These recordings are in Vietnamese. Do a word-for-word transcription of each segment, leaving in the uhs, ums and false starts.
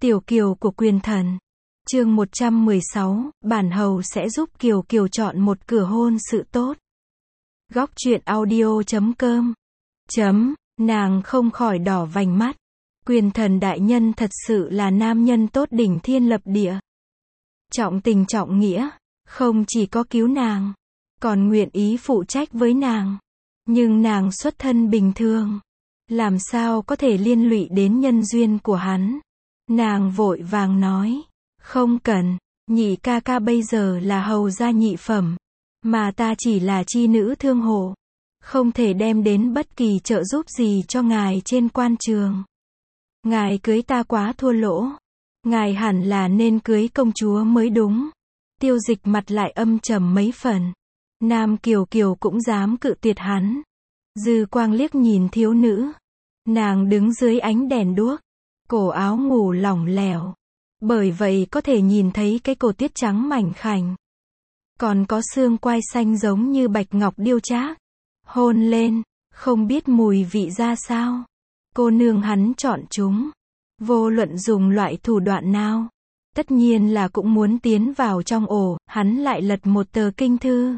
Tiểu Kiều của Quyền Thần. Chương một trăm mười sáu, bản hầu sẽ giúp Kiều Kiều chọn một cửa hôn sự tốt. Góc truyện audio chấm com. Chấm, nàng không khỏi đỏ vành mắt. Quyền Thần đại nhân thật sự là nam nhân tốt đỉnh thiên lập địa. Trọng tình trọng nghĩa, không chỉ có cứu nàng, còn nguyện ý phụ trách với nàng. Nhưng nàng xuất thân bình thường, làm sao có thể liên lụy đến nhân duyên của hắn. Nàng vội vàng nói, không cần, nhị ca ca bây giờ là hầu gia nhị phẩm, mà ta chỉ là chi nữ thương hộ, không thể đem đến bất kỳ trợ giúp gì cho ngài trên quan trường. Ngài cưới ta quá thua lỗ, ngài hẳn là nên cưới công chúa mới đúng. Tiêu Dịch mặt lại âm trầm mấy phần. Nam Kiều Kiều cũng dám cự tuyệt hắn. Dư quang liếc nhìn thiếu nữ. Nàng đứng dưới ánh đèn đuốc, cổ áo ngủ lỏng lẻo, bởi vậy có thể nhìn thấy cái cổ tuyết trắng mảnh khảnh, còn có xương quai xanh giống như bạch ngọc điêu trác. Hôn lên, không biết mùi vị ra sao. Cô nương hắn chọn chúng, vô luận dùng loại thủ đoạn nào, tất nhiên là cũng muốn tiến vào trong ổ. Hắn lại lật một tờ kinh thư,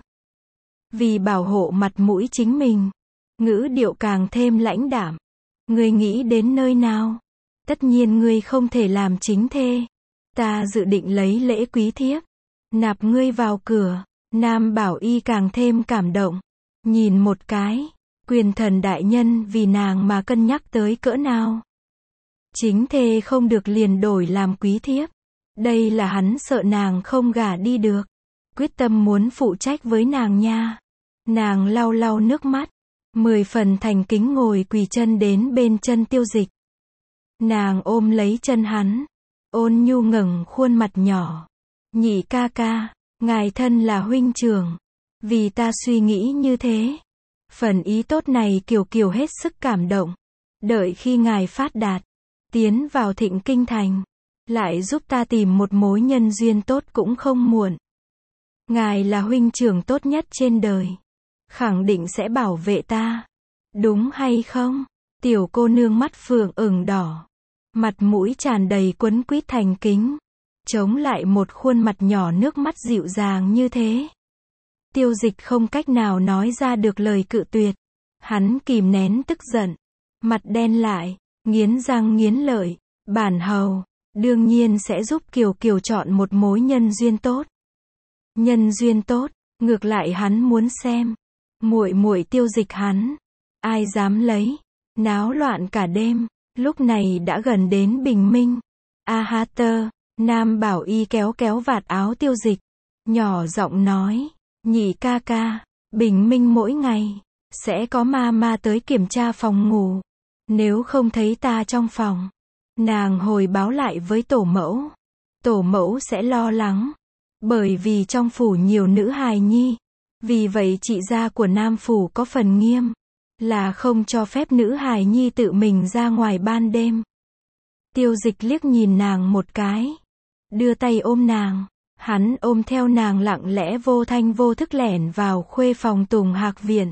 vì bảo hộ mặt mũi chính mình, ngữ điệu càng thêm lãnh đạm. Ngươi nghĩ đến nơi nào? Tất nhiên ngươi không thể làm chính thê. Ta dự định lấy lễ quý thiếp, nạp ngươi vào cửa. Nam Bảo Y càng thêm cảm động. Nhìn một cái, Quyền Thần đại nhân vì nàng mà cân nhắc tới cỡ nào. Chính thê không được liền đổi làm quý thiếp. Đây là hắn sợ nàng không gả đi được, quyết tâm muốn phụ trách với nàng nha. Nàng lau lau nước mắt, mười phần thành kính ngồi quỳ chân đến bên chân Tiêu Dịch. Nàng ôm lấy chân hắn, ôn nhu ngẩng khuôn mặt nhỏ. Nhị ca ca, ngài thân là huynh trưởng, vì ta suy nghĩ như thế. Phần ý tốt này Kiều Kiều hết sức cảm động. Đợi khi ngài phát đạt, tiến vào Thịnh Kinh Thành, lại giúp ta tìm một mối nhân duyên tốt cũng không muộn. Ngài là huynh trưởng tốt nhất trên đời, khẳng định sẽ bảo vệ ta, đúng hay không? Tiểu cô nương mắt phượng ửng đỏ, mặt mũi tràn đầy quấn quýt thành kính, chống lại một khuôn mặt nhỏ nước mắt dịu dàng như thế. Tiêu Dịch không cách nào nói ra được lời cự tuyệt. Hắn kìm nén tức giận, mặt đen lại, nghiến răng nghiến lợi. Bản hầu đương nhiên sẽ giúp Kiều Kiều chọn một mối nhân duyên tốt. Nhân duyên tốt, ngược lại hắn muốn xem muội muội Tiêu Dịch hắn, ai dám lấy. Náo loạn cả đêm, lúc này đã gần đến bình minh. A ha tơ, Nam Bảo Y kéo kéo vạt áo Tiêu Dịch, nhỏ giọng nói, nhị ca ca, bình minh mỗi ngày, sẽ có ma ma tới kiểm tra phòng ngủ. Nếu không thấy ta trong phòng, nàng hồi báo lại với tổ mẫu. Tổ mẫu sẽ lo lắng, bởi vì trong phủ nhiều nữ hài nhi. Vì vậy chị gia của Nam phủ có phần nghiêm, là không cho phép nữ hài nhi tự mình ra ngoài ban đêm. Tiêu Dịch liếc nhìn nàng một cái, đưa tay ôm nàng. Hắn ôm theo nàng lặng lẽ vô thanh vô thức lẻn vào khuê phòng Tùng Hạc Viện,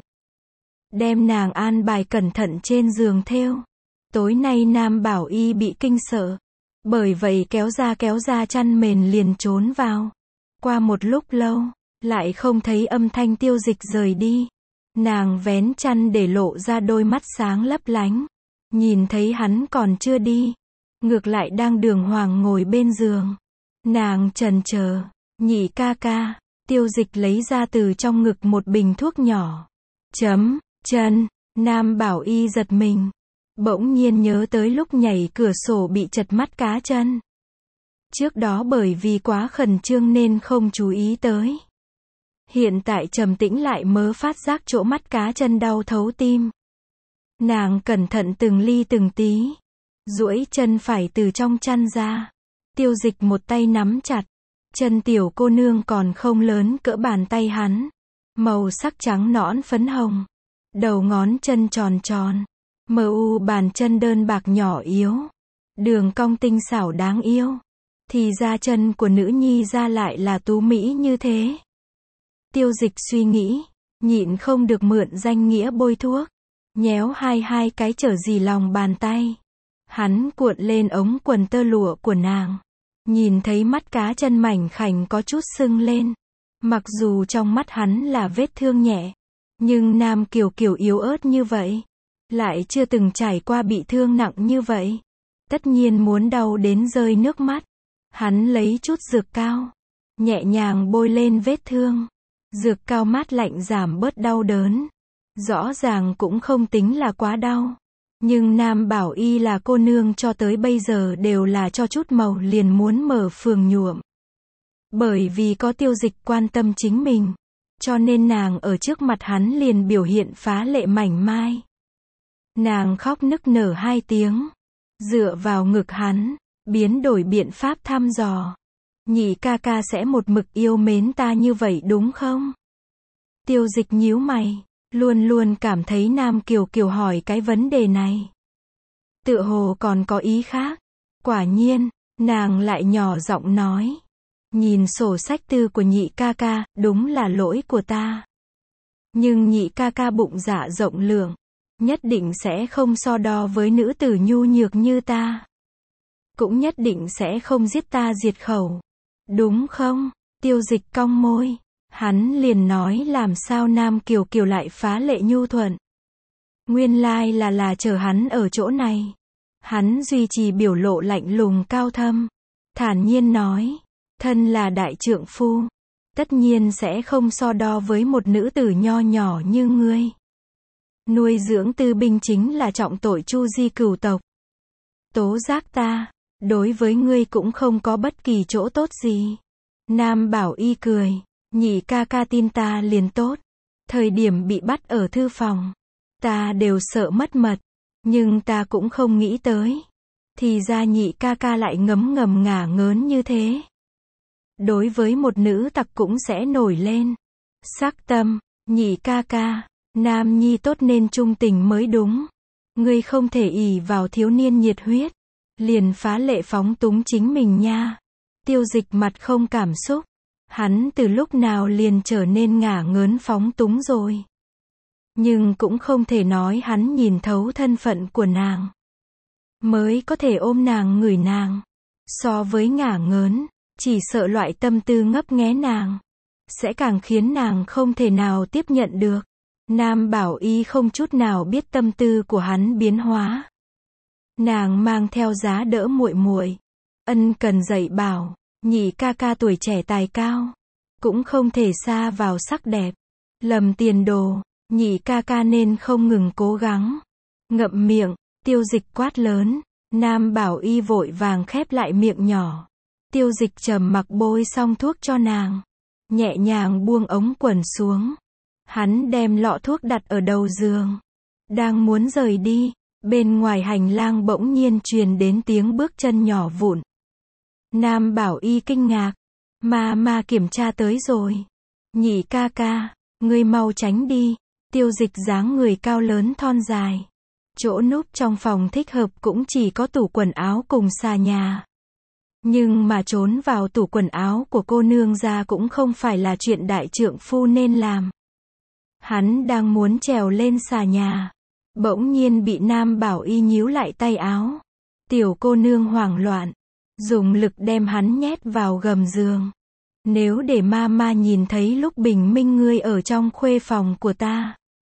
đem nàng an bài cẩn thận trên giường thêu. Tối nay Nam Bảo Y bị kinh sợ, bởi vậy kéo ra kéo ra chăn mền liền trốn vào. Qua một lúc lâu, lại không thấy âm thanh Tiêu Dịch rời đi. Nàng vén chăn để lộ ra đôi mắt sáng lấp lánh, nhìn thấy hắn còn chưa đi, ngược lại đang đường hoàng ngồi bên giường. Nàng chần chờ, nhị ca ca. Tiêu Dịch lấy ra từ trong ngực một bình thuốc nhỏ. Chấm, chân, Nam Bảo Y giật mình, bỗng nhiên nhớ tới lúc nhảy cửa sổ bị chật mắt cá chân. Trước đó bởi vì quá khẩn trương nên không chú ý tới. Hiện tại trầm tĩnh lại mớ phát giác chỗ mắt cá chân đau thấu tim. Nàng cẩn thận từng ly từng tí, duỗi chân phải từ trong chăn ra. Tiêu Dịch một tay nắm chặt, chân tiểu cô nương còn không lớn cỡ bàn tay hắn, màu sắc trắng nõn phấn hồng, đầu ngón chân tròn tròn, mờ u bàn chân đơn bạc nhỏ yếu, đường cong tinh xảo đáng yêu. Thì ra chân của nữ nhi ra lại là tú mỹ như thế. Tiêu Dịch suy nghĩ, nhịn không được mượn danh nghĩa bôi thuốc, nhéo hai hai cái trở dì lòng bàn tay. Hắn cuộn lên ống quần tơ lụa của nàng. Nhìn thấy mắt cá chân mảnh khảnh có chút sưng lên. Mặc dù trong mắt hắn là vết thương nhẹ. Nhưng Nam Kiều Kiều yếu ớt như vậy. Lại chưa từng trải qua bị thương nặng như vậy. Tất nhiên muốn đau đến rơi nước mắt. Hắn lấy chút dược cao. Nhẹ nhàng bôi lên vết thương. Dược cao mát lạnh giảm bớt đau đớn. Rõ ràng cũng không tính là quá đau. Nhưng Nam Bảo Y là cô nương cho tới bây giờ đều là cho chút màu liền muốn mở phường nhuộm. Bởi vì có Tiêu Dịch quan tâm chính mình. Cho nên nàng ở trước mặt hắn liền biểu hiện phá lệ mảnh mai. Nàng khóc nức nở hai tiếng. Dựa vào ngực hắn. Biến đổi biện pháp thăm dò. Nhị ca ca sẽ một mực yêu mến ta như vậy đúng không? Tiêu Dịch nhíu mày. Luôn luôn cảm thấy Nam Kiều Kiều hỏi cái vấn đề này. Tựa hồ còn có ý khác. Quả nhiên, nàng lại nhỏ giọng nói. Nhìn sổ sách tư của nhị ca ca, đúng là lỗi của ta. Nhưng nhị ca ca bụng dạ rộng lượng. Nhất định sẽ không so đo với nữ tử nhu nhược như ta. Cũng nhất định sẽ không giết ta diệt khẩu. Đúng không? Tiêu Dịch cong môi. Hắn liền nói làm sao Nam Kiều Kiều lại phá lệ nhu thuận. Nguyên lai là là chờ hắn ở chỗ này. Hắn duy trì biểu lộ lạnh lùng cao thâm. Thản nhiên nói. Thân là đại trượng phu. Tất nhiên sẽ không so đo với một nữ tử nho nhỏ như ngươi. Nuôi dưỡng tư binh chính là trọng tội chu di cửu tộc. Tố giác ta. Đối với ngươi cũng không có bất kỳ chỗ tốt gì. Nam Bảo Y cười. Nhị ca ca tin ta liền tốt. Thời điểm bị bắt ở thư phòng. Ta đều sợ mất mật. Nhưng ta cũng không nghĩ tới. Thì ra nhị ca ca lại ngấm ngầm ngả ngớn như thế. Đối với một nữ tặc cũng sẽ nổi lên. Sắc tâm, nhị ca ca. Nam nhi tốt nên trung tình mới đúng. Ngươi không thể ỷ vào thiếu niên nhiệt huyết. Liền phá lệ phóng túng chính mình nha. Tiêu Dịch mặt không cảm xúc. Hắn từ lúc nào liền trở nên ngả ngớn phóng túng rồi. Nhưng cũng không thể nói hắn nhìn thấu thân phận của nàng. Mới có thể ôm nàng ngửi nàng. So với ngả ngớn, chỉ sợ loại tâm tư ngấp nghé nàng. Sẽ càng khiến nàng không thể nào tiếp nhận được. Nam Bảo Y không chút nào biết tâm tư của hắn biến hóa. Nàng mang theo giá đỡ muội muội. Ân cần dạy bảo. Nhị ca ca tuổi trẻ tài cao. Cũng không thể xa vào sắc đẹp. Lầm tiền đồ. Nhị ca ca nên không ngừng cố gắng. Ngậm miệng. Tiêu Dịch quát lớn. Nam Bảo Y vội vàng khép lại miệng nhỏ. Tiêu Dịch trầm mặc bôi xong thuốc cho nàng. Nhẹ nhàng buông ống quần xuống. Hắn đem lọ thuốc đặt ở đầu giường. Đang muốn rời đi. Bên ngoài hành lang bỗng nhiên truyền đến tiếng bước chân nhỏ vụn. Nam Bảo Y kinh ngạc. Ma ma kiểm tra tới rồi. Nhị ca ca, ngươi mau tránh đi. Tiêu Dịch dáng người cao lớn thon dài. Chỗ núp trong phòng thích hợp cũng chỉ có tủ quần áo cùng xà nhà. Nhưng mà trốn vào tủ quần áo của cô nương ra cũng không phải là chuyện đại trượng phu nên làm. Hắn đang muốn trèo lên xà nhà. Bỗng nhiên bị Nam Bảo Y nhíu lại tay áo. Tiểu cô nương hoảng loạn. Dùng lực đem hắn nhét vào gầm giường. Nếu để ma ma nhìn thấy lúc bình minh ngươi ở trong khuê phòng của ta.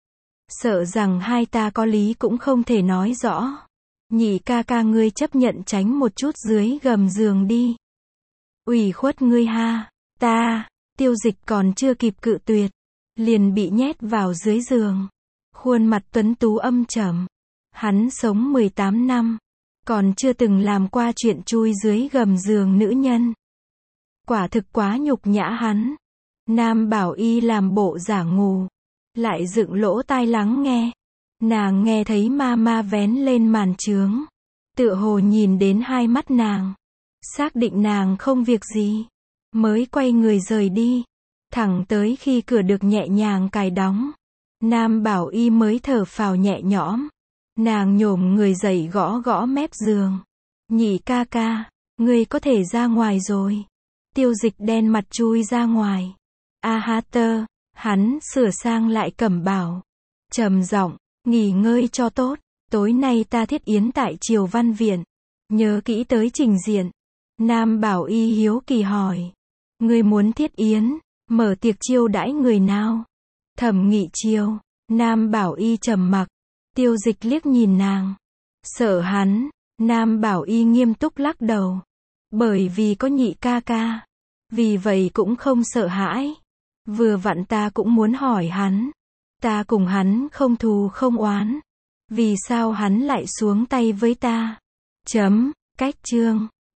Sợ rằng hai ta có lý cũng không thể nói rõ. Nhị ca ca ngươi chấp nhận tránh một chút dưới gầm giường đi. Ủy khuất ngươi ha. Ta, Tiêu Dịch còn chưa kịp cự tuyệt. Liền bị nhét vào dưới giường. Khuôn mặt tuấn tú âm trầm. Hắn sống mười tám năm. Còn chưa từng làm qua chuyện chui dưới gầm giường nữ nhân. Quả thực quá nhục nhã hắn. Nam Bảo Y làm bộ giả ngu. Lại dựng lỗ tai lắng nghe. Nàng nghe thấy ma ma vén lên màn trướng. Tựa hồ nhìn đến hai mắt nàng. Xác định nàng không việc gì. Mới quay người rời đi. Thẳng tới khi cửa được nhẹ nhàng cài đóng. Nam Bảo Y mới thở phào nhẹ nhõm. Nàng nhổm người dậy gõ gõ mép giường. Nhị ca ca, ngươi có thể ra ngoài rồi. Tiêu Dịch đen mặt chui ra ngoài. A ha tơ, hắn sửa sang lại cẩm bào. Trầm giọng, nghỉ ngơi cho tốt. Tối nay ta thiết yến tại Triều Văn Viện. Nhớ kỹ tới trình diện. Nam Bảo Y hiếu kỳ hỏi. Ngươi muốn thiết yến, mở tiệc chiêu đãi người nào? Thẩm Nghị Chiêu. Nam Bảo Y trầm mặc. Tiêu Dịch liếc nhìn nàng. Sợ hắn. Nam Bảo Y nghiêm túc lắc đầu. Bởi vì có Nhị ca ca. Vì vậy cũng không sợ hãi. Vừa vặn ta cũng muốn hỏi hắn. Ta cùng hắn không thù không oán. Vì sao hắn lại xuống tay với ta? Chấm, cách chương.